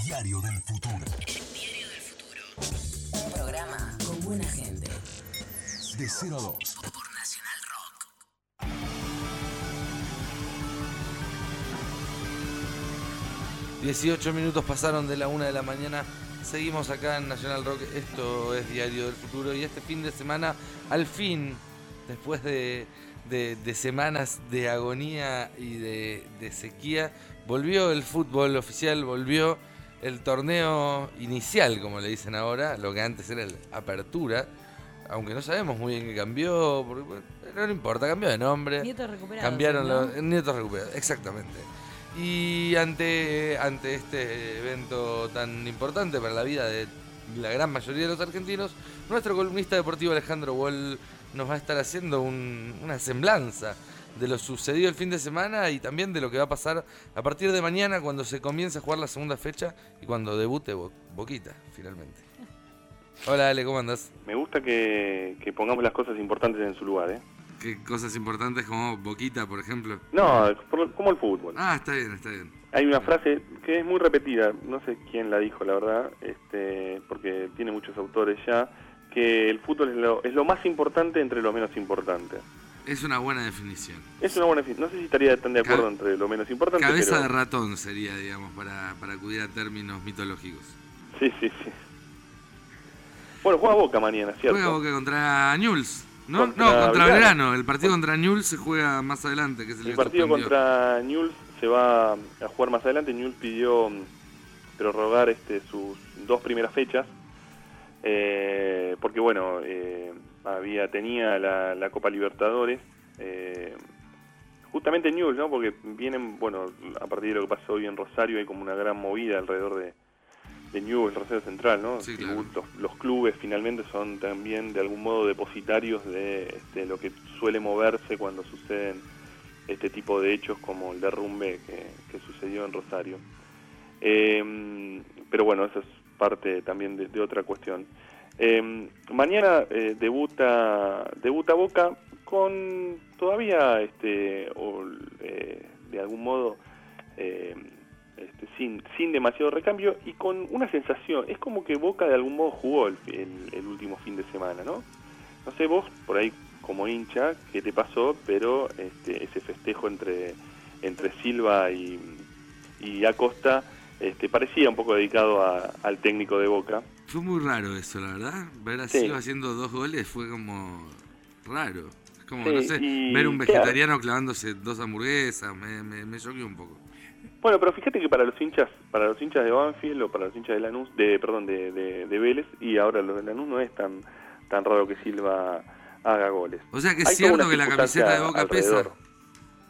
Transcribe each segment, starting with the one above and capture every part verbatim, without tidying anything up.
Diario del Futuro. El Diario del Futuro. Un programa con buena gente. De cero a dos. Por Nacional Rock. dieciocho minutos pasaron de la una de la mañana. Seguimos acá en Nacional Rock. Esto es Diario del Futuro. Y este fin de semana, al fin, después de, de, de semanas de agonía y de, de sequía, volvió el fútbol oficial, volvió el torneo inicial, como le dicen ahora, lo que antes era el Apertura, aunque no sabemos muy bien qué cambió, porque, bueno, no importa, cambió de nombre. Nietos recuperados. Cambiaron ¿no? los nietos recuperados, exactamente. Y ante, ante este evento tan importante para la vida de la gran mayoría de los argentinos, nuestro columnista deportivo Alejandro Wall nos va a estar haciendo un, una semblanza de lo sucedido el fin de semana y también de lo que va a pasar a partir de mañana cuando se comience a jugar la segunda fecha y cuando debute Bo- Boquita, finalmente. Hola Ale, ¿cómo andás? Me gusta que, que pongamos las cosas importantes en su lugar, ¿eh? ¿Qué cosas importantes como Boquita, por ejemplo? No, por- como el fútbol. Ah, está bien, está bien. Hay una frase que es muy repetida, no sé quién la dijo, la verdad, este, porque tiene muchos autores ya, que el fútbol es lo, es lo más importante entre lo menos importante. Es una buena definición. Es una buena definición. No sé si estaría tan de acuerdo Ca- entre lo menos importante, Cabeza pero... de ratón sería, digamos, para, para acudir a términos mitológicos. Sí, sí, sí. Bueno, juega Boca mañana, ¿cierto? Juega Boca contra Newell's, ¿no? Contra no, contra Belgrano. Belgrano. El partido contra Newell's se juega más adelante, que es el, El que partido suspendió. contra Newell's se va a jugar más adelante. Newell's pidió mm, prorrogar este, sus dos primeras fechas, eh, porque bueno, eh, había tenía la, la Copa Libertadores, eh, justamente Newell's, ¿no? Porque vienen, bueno, a partir de lo que pasó hoy en Rosario, hay como una gran movida alrededor de, de Newell's, Rosario Central, ¿no? Sí, claro. los, los clubes finalmente son también de algún modo depositarios de este, lo que suele moverse cuando suceden este tipo de hechos como el derrumbe que, que sucedió en Rosario. Eh, pero bueno, eso es parte también de, de otra cuestión. Eh, mañana eh, debuta debuta Boca con todavía, este, o, eh, de algún modo, eh, este, sin sin demasiado recambio y con una sensación. Es como que Boca de algún modo jugó el, el, el último fin de semana, ¿no? No sé vos, por ahí como hincha, qué te pasó, pero este, ese festejo entre entre Silva y, y Acosta este, parecía un poco dedicado a, al técnico de Boca. Fue muy raro eso, la verdad. Ver a Sí. Silva haciendo dos goles fue como raro. Es como, Sí, no sé, y ver un claro. vegetariano clavándose dos hamburguesas. Me, me, me choqueó un poco. Bueno, pero fíjate que para los hinchas, para los hinchas de Banfield o para los hinchas de Lanús, de perdón, de, de, de Vélez y ahora los de Lanús no es tan tan raro que Silva haga goles. O sea que Hay es toda cierto una que la camiseta de Boca circunstancia pesa. alrededor.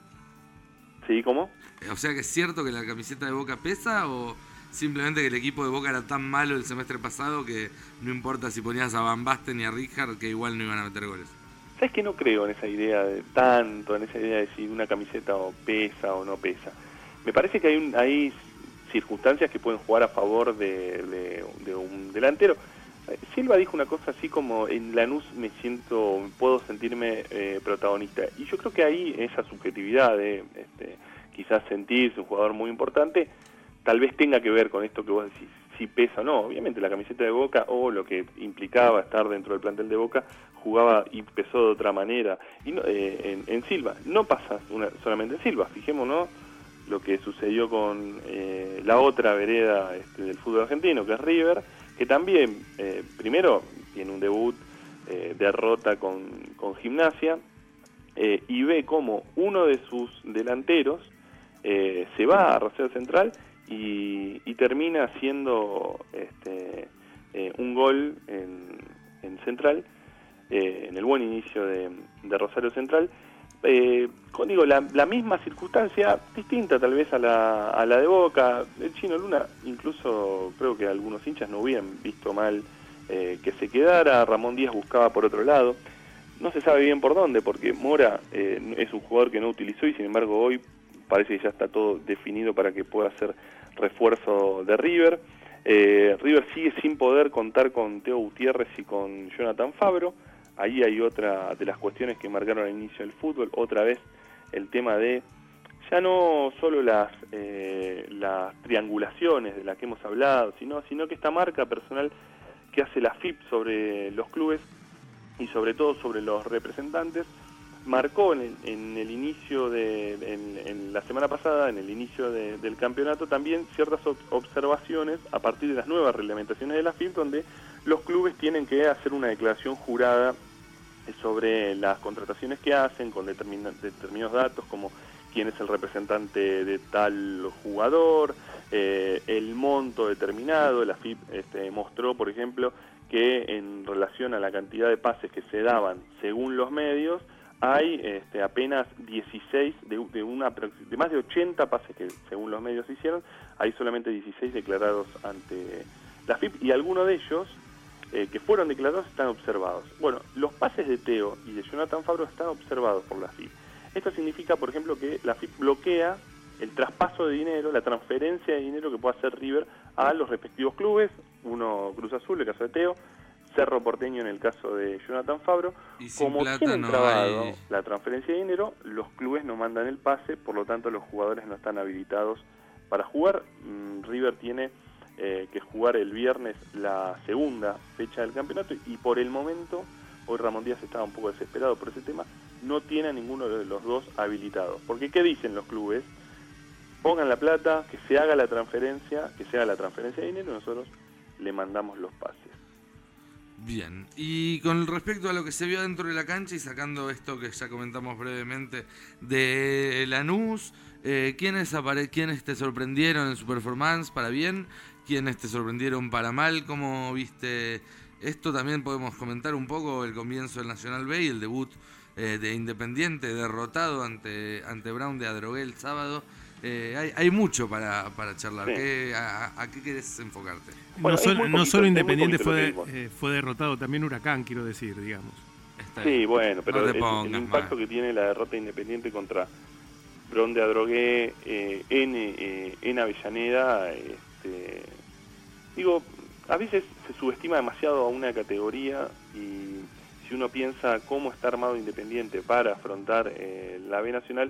¿Sí? ¿Cómo? O sea que es cierto que la camiseta de Boca pesa o simplemente que el equipo de Boca era tan malo el semestre pasado que no importa si ponías a Van Basten y a Rijkaard que igual no iban a meter goles. ¿Sabes que no creo en esa idea de tanto, en esa idea de si una camiseta o pesa o no pesa? Me parece que hay un, hay circunstancias que pueden jugar a favor de, de, de un delantero. Silva dijo una cosa así como en Lanús me siento, puedo sentirme eh, protagonista. Y yo creo que ahí esa subjetividad de este, quizás sentirse un jugador muy importante, tal vez tenga que ver con esto que vos decís, si pesa o no. Obviamente la camiseta de Boca o lo que implicaba estar dentro del plantel de Boca jugaba y pesó de otra manera. Y no, eh, en, en Silva, no pasa una, solamente en Silva, fijémonos lo que sucedió con eh, la otra vereda este, del fútbol argentino, que es River, que también, eh, primero, tiene un debut, eh, derrota con, con Gimnasia, eh, y ve como uno de sus delanteros eh, se va a Rosario Central y, y termina haciendo este, eh, un gol en, en Central, eh, en el buen inicio de, de Rosario Central, eh, con digo, la, la misma circunstancia, distinta tal vez a la, a la de Boca. El Chino Luna, incluso creo que algunos hinchas no hubieran visto mal eh, que se quedara. Ramón Díaz buscaba por otro lado, no se sabe bien por dónde, porque Mora eh, es un jugador que no utilizó y sin embargo hoy parece que ya está todo definido para que pueda ser refuerzo de River. eh, River sigue sin poder contar con Teo Gutiérrez y con Jonathan Fabro. Ahí hay otra de las cuestiones que marcaron al inicio del fútbol, otra vez el tema de ya no solo las, eh, las triangulaciones de las que hemos hablado, sino, sino que esta marca personal que hace la F I P sobre los clubes y sobre todo sobre los representantes, marcó en el, en el inicio de, en, en la semana pasada, en el inicio de, del campeonato, también ciertas observaciones a partir de las nuevas reglamentaciones de la F I P, donde los clubes tienen que hacer una declaración jurada sobre las contrataciones que hacen, con determin, determinados datos, como quién es el representante de tal jugador, eh, el monto determinado. La F I P este, mostró, por ejemplo, que en relación a la cantidad de pases que se daban según los medios, hay este, apenas dieciséis, de, de, una, de más de ochenta pases que según los medios se hicieron, hay solamente dieciséis declarados ante la F I P, y algunos de ellos eh, que fueron declarados están observados. Bueno, los pases de Theo y de Jonathan Fabro están observados por la F I P. Esto significa, por ejemplo, que la F I P bloquea el traspaso de dinero, la transferencia de dinero que pueda hacer River a los respectivos clubes, uno Cruz Azul, en el caso de Theo, Cerro Porteño en el caso de Jonathan Fabro. Como tienen no trabado hay... la transferencia de dinero, los clubes no mandan el pase, por lo tanto los jugadores no están habilitados para jugar. Mm, River tiene eh, que jugar el viernes la segunda fecha del campeonato y por el momento, hoy Ramón Díaz estaba un poco desesperado por ese tema, no tiene a ninguno de los dos habilitados. Porque ¿qué dicen los clubes? Pongan la plata, que se haga la transferencia, que se haga la transferencia de dinero y nosotros le mandamos los pases. Bien, y con respecto a lo que se vio dentro de la cancha y sacando esto que ya comentamos brevemente de Lanús, eh, ¿quiénes, apare- ¿quiénes te sorprendieron en su performance para bien? ¿Quiénes te sorprendieron para mal? ¿Cómo viste esto? También podemos comentar un poco el comienzo del Nacional B y el debut eh, de Independiente, derrotado ante, ante Brown de Adrogué el sábado. Eh, hay, hay mucho para, para charlar. Sí. ¿Qué, a, ¿A qué querés enfocarte? Bueno, no, sol, poquito, no solo Independiente fue, fue eh, fue derrotado, también Huracán, quiero decir, digamos. Está Sí, bien. bueno, pero No el, te el pongas impacto mal. que tiene la derrota Independiente contra Brown de Adrogué eh, en, eh, en Avellaneda, este, digo, a veces se subestima demasiado a una categoría y si uno piensa cómo está armado Independiente para afrontar eh, la B Nacional,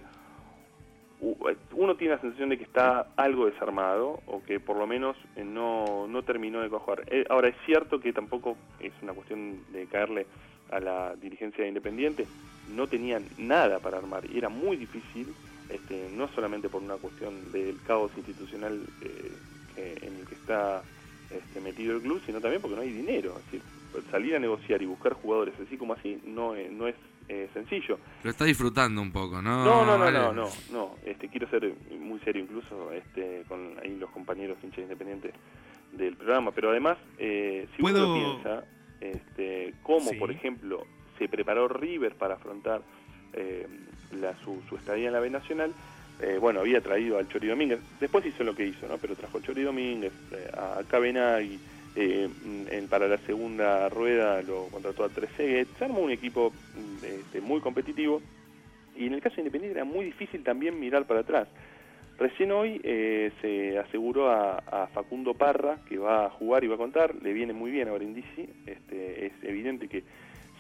uno tiene la sensación de que está algo desarmado o que por lo menos eh, no, no terminó de cuajar. Eh, ahora, es cierto que tampoco es una cuestión de caerle a la dirigencia de Independiente, no tenían nada para armar y era muy difícil, este, no solamente por una cuestión del caos institucional eh, que, en el que está este, metido el club, sino también porque no hay dinero. Es decir, salir a negociar y buscar jugadores así como así no, eh, no es eh, sencillo. Lo está disfrutando un poco, ¿no? No, no, no, Ale? no, no, no. Este, quiero ser muy serio incluso este, con ahí los compañeros hinchas independientes del programa, pero además, eh, si ¿Puedo? uno piensa este, cómo, Sí. por ejemplo, se preparó River para afrontar eh, la, su, su estadía en la B Nacional, eh, bueno, había traído al Chori Domínguez, después hizo lo que hizo, ¿no? Pero trajo al Chori Domínguez, eh, a Cabenagui, eh, en, para la segunda rueda lo contrató a Trezeguet, se armó un equipo este, muy competitivo. Y en el caso de Independiente era muy difícil también mirar para atrás. Recién hoy eh, se aseguró a, a Facundo Parra, que va a jugar y va a contar, le viene muy bien a Brindisi. Este, es evidente que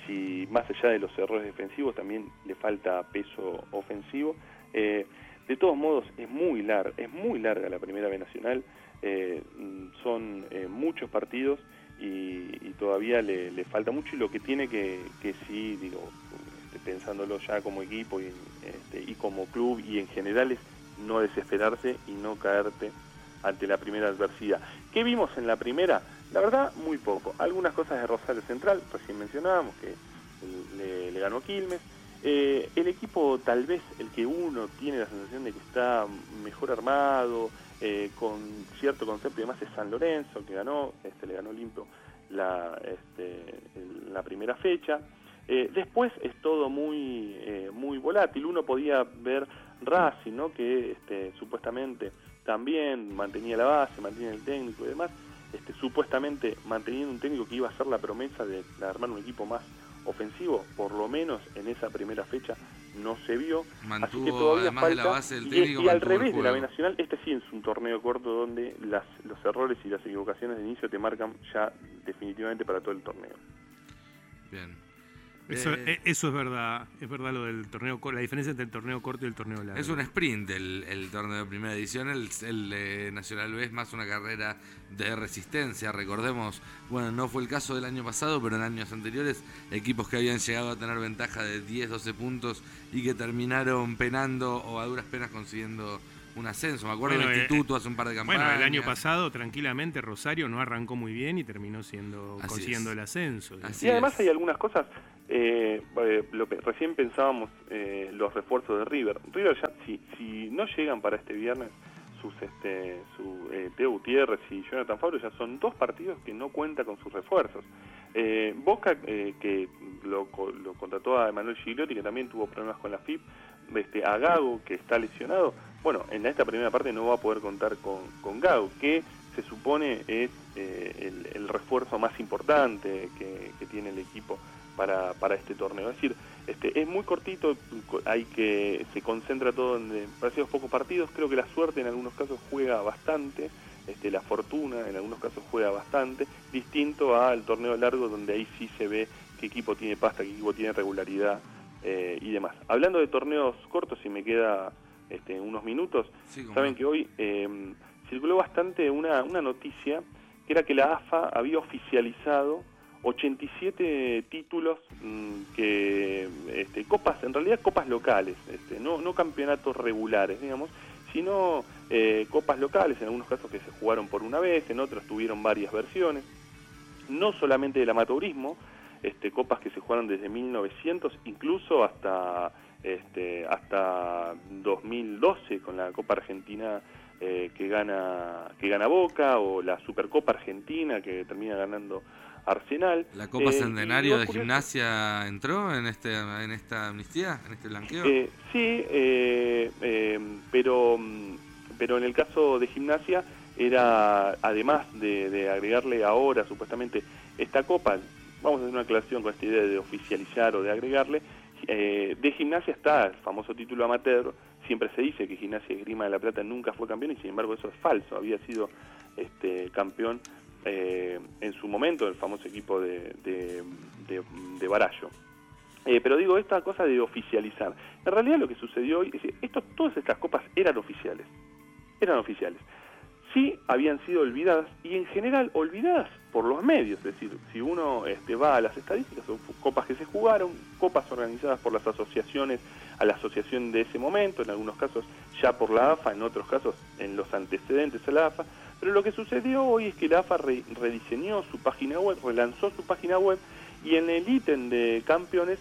si más allá de los errores defensivos también le falta peso ofensivo. Eh, de todos modos es muy larga, es muy larga la primera B Nacional, eh, son eh, muchos partidos y, y todavía le, le falta mucho, y lo que tiene que, que sí, digo, pensándolo ya como equipo y, este, y como club y en general, es no desesperarse y no caerte ante la primera adversidad. ¿Qué vimos en la primera? La verdad, muy poco. Algunas cosas de Rosario Central, recién mencionábamos que le, le ganó Quilmes. Eh, el equipo, tal vez el que uno tiene la sensación de que está mejor armado, eh, con cierto concepto y demás, es San Lorenzo, que ganó, este, le ganó limpio la, este, la primera fecha. Eh, después es todo muy eh, muy volátil. Uno podía ver Racing, ¿no? Que este, supuestamente también mantenía la base, mantenía el técnico y demás, este, supuestamente manteniendo un técnico que iba a hacer la promesa de, de armar un equipo más ofensivo, por lo menos en esa primera fecha no se vio. Mantuvo, así que todavía además falta, de la base del y, técnico, y al mantuvo el revés de la B juego. Nacional, este sí es un torneo corto donde las, los errores y las equivocaciones de inicio te marcan ya definitivamente para todo el torneo. Bien. Eso, Eh, eso es verdad, es verdad lo del torneo, la diferencia entre el torneo corto y el torneo largo. Es un sprint el, el torneo de primera edición, el, el eh, Nacional B es más una carrera de resistencia. Recordemos, bueno, no fue el caso del año pasado, pero en años anteriores, equipos que habían llegado a tener ventaja de diez, doce puntos y que terminaron penando o a duras penas consiguiendo un ascenso. Me acuerdo Bueno, del eh, Instituto hace un par de campañas. Bueno, el año pasado, tranquilamente, Rosario no arrancó muy bien y terminó siendo Así consiguiendo es. el ascenso. Así Y además es. hay algunas cosas, eh, eh, lo, recién pensábamos eh, los refuerzos de River. River ya, si, si no llegan para este viernes, sus este su eh, Teo Gutiérrez y Jonathan Fabro ya son dos partidos que no cuenta con sus refuerzos. Eh, Boca, eh, que lo, lo contrató a Emanuel Gigliotti, que también tuvo problemas con la F I P, este, a Gago, que está lesionado, bueno, en esta primera parte no va a poder contar con, con Gago, que se supone es eh, el, el refuerzo más importante que, que tiene el equipo para, para este torneo. Es decir, este, es muy cortito, hay que se concentra todo en demasiados pocos partidos. Creo que la suerte en algunos casos juega bastante, este, la fortuna en algunos casos juega bastante, distinto al torneo largo, donde ahí sí se ve qué equipo tiene pasta, qué equipo tiene regularidad eh, y demás. Hablando de torneos cortos, si me queda este, unos minutos, Sí, cómo saben no. que hoy eh, circuló bastante una, una noticia que era que la A F A había oficializado ochenta y siete títulos mmm, que este, copas, en realidad copas locales, este, no, no campeonatos regulares, digamos, sino eh, copas locales, en algunos casos que se jugaron por una vez, en otros tuvieron varias versiones, no solamente del amateurismo, este, copas que se jugaron desde mil novecientos, incluso hasta este, hasta dos mil doce con la Copa Argentina eh, que gana que gana Boca, o la Supercopa Argentina que termina ganando Arsenal. ¿La Copa Eh, Centenario y de lo curioso- Gimnasia entró en este en esta amnistía, en este blanqueo? Eh, sí, eh, eh, pero, mm, pero en el caso de Gimnasia era, además de, de agregarle ahora supuestamente esta copa, vamos a hacer una aclaración con esta idea de oficializar o de agregarle, eh, de Gimnasia está el famoso título amateur. Siempre se dice que Gimnasia y Esgrima de la Plata nunca fue campeón, y sin embargo eso es falso. Había sido este campeón eh, en su momento el famoso equipo de, de, de, de Barallo. Eh, pero digo, esta cosa de oficializar, en realidad lo que sucedió hoy es que esto, todas estas copas eran oficiales, eran oficiales. Sí habían sido olvidadas, y en general olvidadas por los medios. Es decir, si uno este, va a las estadísticas, son copas que se jugaron, copas organizadas por las asociaciones, a la asociación de ese momento, en algunos casos ya por la A F A, en otros casos en los antecedentes a la A F A. Pero lo que sucedió hoy es que la A F A re rediseñó su página web, relanzó su página web, y en el ítem de campeones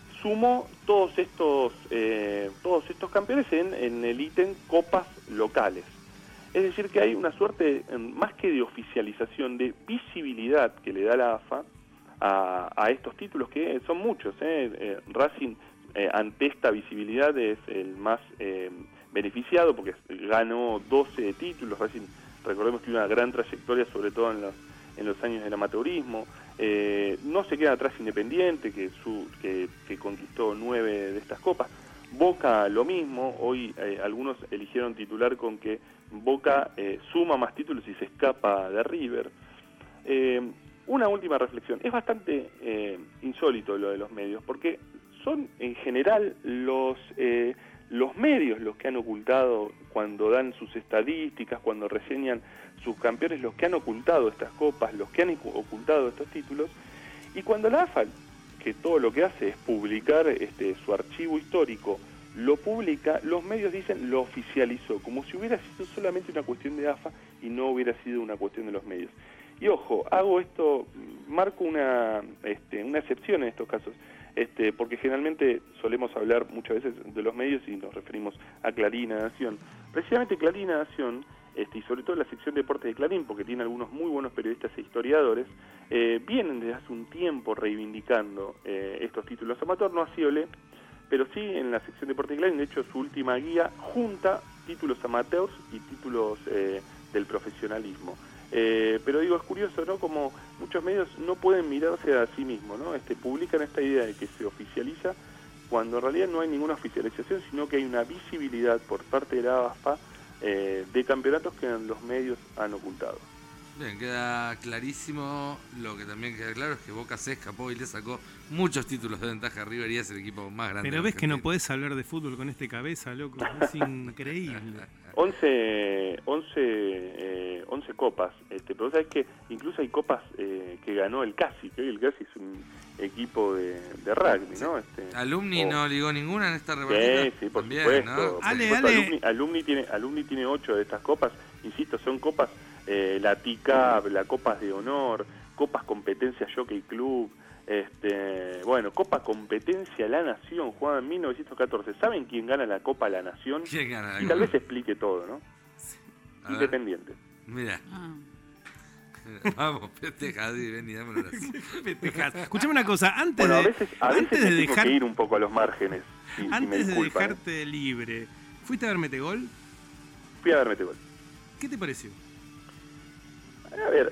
sumó todos estos eh, todos estos campeones en, en el ítem copas locales. Es decir, que hay una suerte, más que de oficialización, de visibilidad que le da la A F A a, a estos títulos, que son muchos. ¿eh? Eh, Racing, eh, ante esta visibilidad, es el más eh, beneficiado, porque ganó doce títulos. Racing, recordemos que tiene una gran trayectoria, sobre todo en los, en los años del amateurismo. Eh, no se queda atrás Independiente, que, su, que, que conquistó nueve de estas copas. Boca lo mismo. Hoy eh, algunos eligieron titular con que Boca eh, suma más títulos y se escapa de River. Eh, una última reflexión. Es bastante eh, insólito lo de los medios, porque son en general los, eh, los medios los que han ocultado, cuando dan sus estadísticas, cuando reseñan sus campeones, los que han ocultado estas copas, los que han ocultado estos títulos. Y cuando la A F A, que todo lo que hace es publicar este, su archivo histórico, lo publica, los medios dicen lo oficializó, como si hubiera sido solamente una cuestión de A F A y no hubiera sido una cuestión de los medios. Y ojo, hago esto, marco una, este, una excepción en estos casos, este, porque generalmente solemos hablar muchas veces de los medios y nos referimos a Clarín, a Nación. Precisamente Clarín, a Nación, este, y sobre todo la sección de deportes de Clarín, porque tiene algunos muy buenos periodistas e historiadores, eh, vienen desde hace un tiempo reivindicando eh, estos títulos amateur. No así Olé, pero sí en la sección de deportes de Clarín. De hecho, su última guía junta títulos amateurs y títulos eh, del profesionalismo. Eh, pero digo, es curioso, ¿no? Como muchos medios no pueden mirarse a sí mismos, ¿no? Este, publican esta idea de que se oficializa, cuando en realidad no hay ninguna oficialización, sino que hay una visibilidad por parte de la A F A eh, de campeonatos que los medios han ocultado. Bien, queda clarísimo. Lo que también queda claro es que Boca se escapó y le sacó muchos títulos de ventaja a River y es el equipo más grande. Pero ves que no Argentina. podés hablar de fútbol con este cabeza, loco. Es increíble. once, once, eh, once copas, este, pero sabes que incluso hay copas eh, que ganó el Casi, que hoy el Casi es un equipo de, de rugby, ¿no? Este, Alumni o- no ligó ninguna en esta repartida. Sí, sí, por También, supuesto. ¿no? Por Ale, supuesto, Ale. Alumni, Alumni tiene, Alumni tiene ocho de estas copas, insisto, son copas, eh, la T I C A P, la Copas de Honor, Copas Competencia Jockey Club, este, bueno, Copa Competencia La Nación, jugada en mil novecientos catorce. ¿Saben quién gana la Copa La Nación? ¿Quién gana la Y tal Copa? vez explique todo, ¿no? A ver. Independiente. Mira, Ah. vamos, festeja, Adi, ven y dame un abrazo. Festejás. Escuchame una cosa, antes Bueno, a de, veces, a veces antes me de tengo dejar, que ir un poco a los márgenes, si, si me antes de disculpan, ¿eh? dejarte libre, ¿fuiste a ver Metegol? Fui a ver Metegol. ¿Qué te pareció? A ver,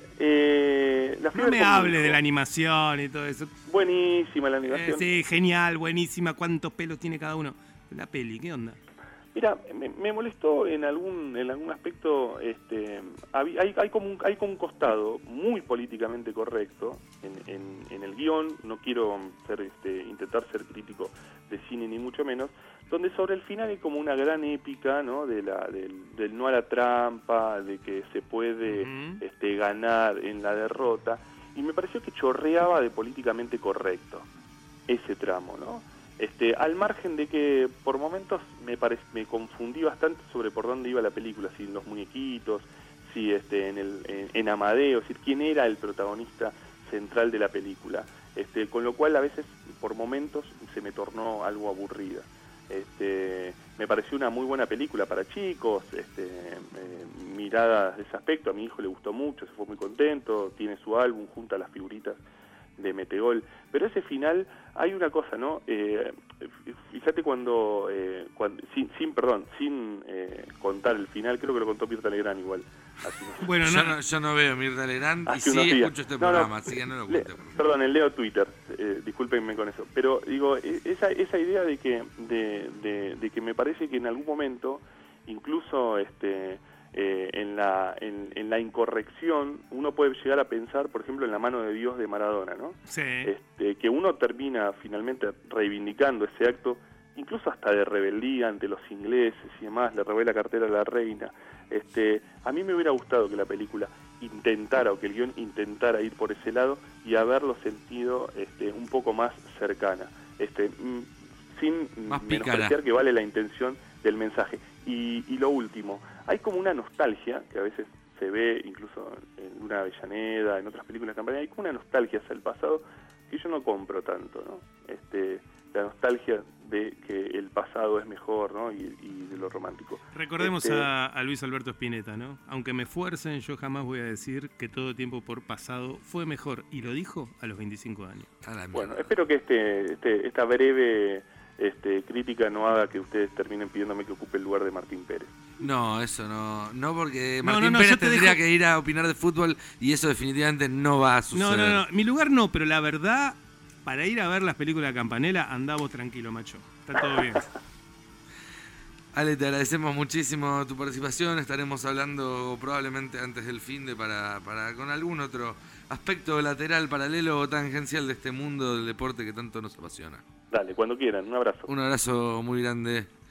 eh, la fui a No ver me con mi hables hijo. de la animación y todo eso. Buenísima la Eh, animación. sí, genial, buenísima. ¿Cuántos pelos tiene cada uno? La peli, ¿qué onda? Mira, me, me molestó en algún en algún aspecto, este, hay, hay, hay como un, hay como un costado muy políticamente correcto en, en, en el guión. No quiero ser, este, intentar ser crítico de cine ni mucho menos, donde sobre el final hay como una gran épica, ¿no? De la, del, del no a la trampa, de que se puede Ujú. este, ganar en la derrota, y me pareció que chorreaba de políticamente correcto ese tramo, ¿no? Este, al margen de que por momentos me pare, me confundí bastante sobre por dónde iba la película, si en los muñequitos, si este, en, el, en, en Amadeo, es decir, quién era el protagonista central de la película, este, con lo cual a veces por momentos se me tornó algo aburrida. Este, me pareció una muy buena película para chicos, este, eh, miradas de ese aspecto, a mi hijo le gustó mucho, se fue muy contento, tiene su álbum, junta las figuritas de Metegol, pero ese final hay una cosa, ¿no? Eh, fíjate cuando, eh, cuando sin, sin, perdón, sin eh, contar el final, creo que lo contó Mirta Legrand igual. Así no- Bueno, Yo no, no, yo no veo Mirta Legrand y Hace sí unos días. escucho este No, no, programa, así que no lo le- cuente. por favor. Perdón, el leo Twitter, eh, discúlpenme con eso. Pero digo, e- esa, esa idea de que, de, de, de que me parece que en algún momento, incluso este, eh, en, la, en, en la incorrección, uno puede llegar a pensar, por ejemplo, en La mano de Dios de Maradona, ¿no? sí. Este, que uno termina finalmente reivindicando ese acto, incluso hasta de rebeldía ante los ingleses y demás, le robé la cartera a la reina. Este, a mí me hubiera gustado que la película intentara, o que el guión intentara ir por ese lado y haberlo sentido este, un poco más cercana, este, mm, sin Más menospreciar pícara. que vale la intención del mensaje. Y, y lo último, hay como una nostalgia que a veces se ve incluso en Luna Avellaneda, en otras películas de campaña, hay como una nostalgia hacia el pasado que yo no compro tanto, ¿no? Este, la nostalgia de que el pasado es mejor, ¿no? Y, y de lo romántico. Recordemos Este, a, a Luis Alberto Spinetta, ¿no? Aunque me fuercen, yo jamás voy a decir que todo tiempo por pasado fue mejor. Y lo dijo a los veinticinco años. A la Bueno, mierda. espero que este, este esta breve este, crítica no haga que ustedes terminen pidiéndome que ocupe el lugar de Martín Pérez. No, eso no. No, porque No, Martín no, no, Pérez yo te tendría dejo- que ir a opinar de fútbol y eso definitivamente no va a suceder. No, no, no. Mi lugar no, pero la verdad, para ir a ver las películas de Campanella, andamos tranquilo, macho. Está todo bien. Ale, te agradecemos muchísimo tu participación. Estaremos hablando probablemente antes del fin de para, para con algún otro aspecto lateral, paralelo o tangencial de este mundo del deporte que tanto nos apasiona. Dale, cuando quieran, un abrazo. Un abrazo muy grande.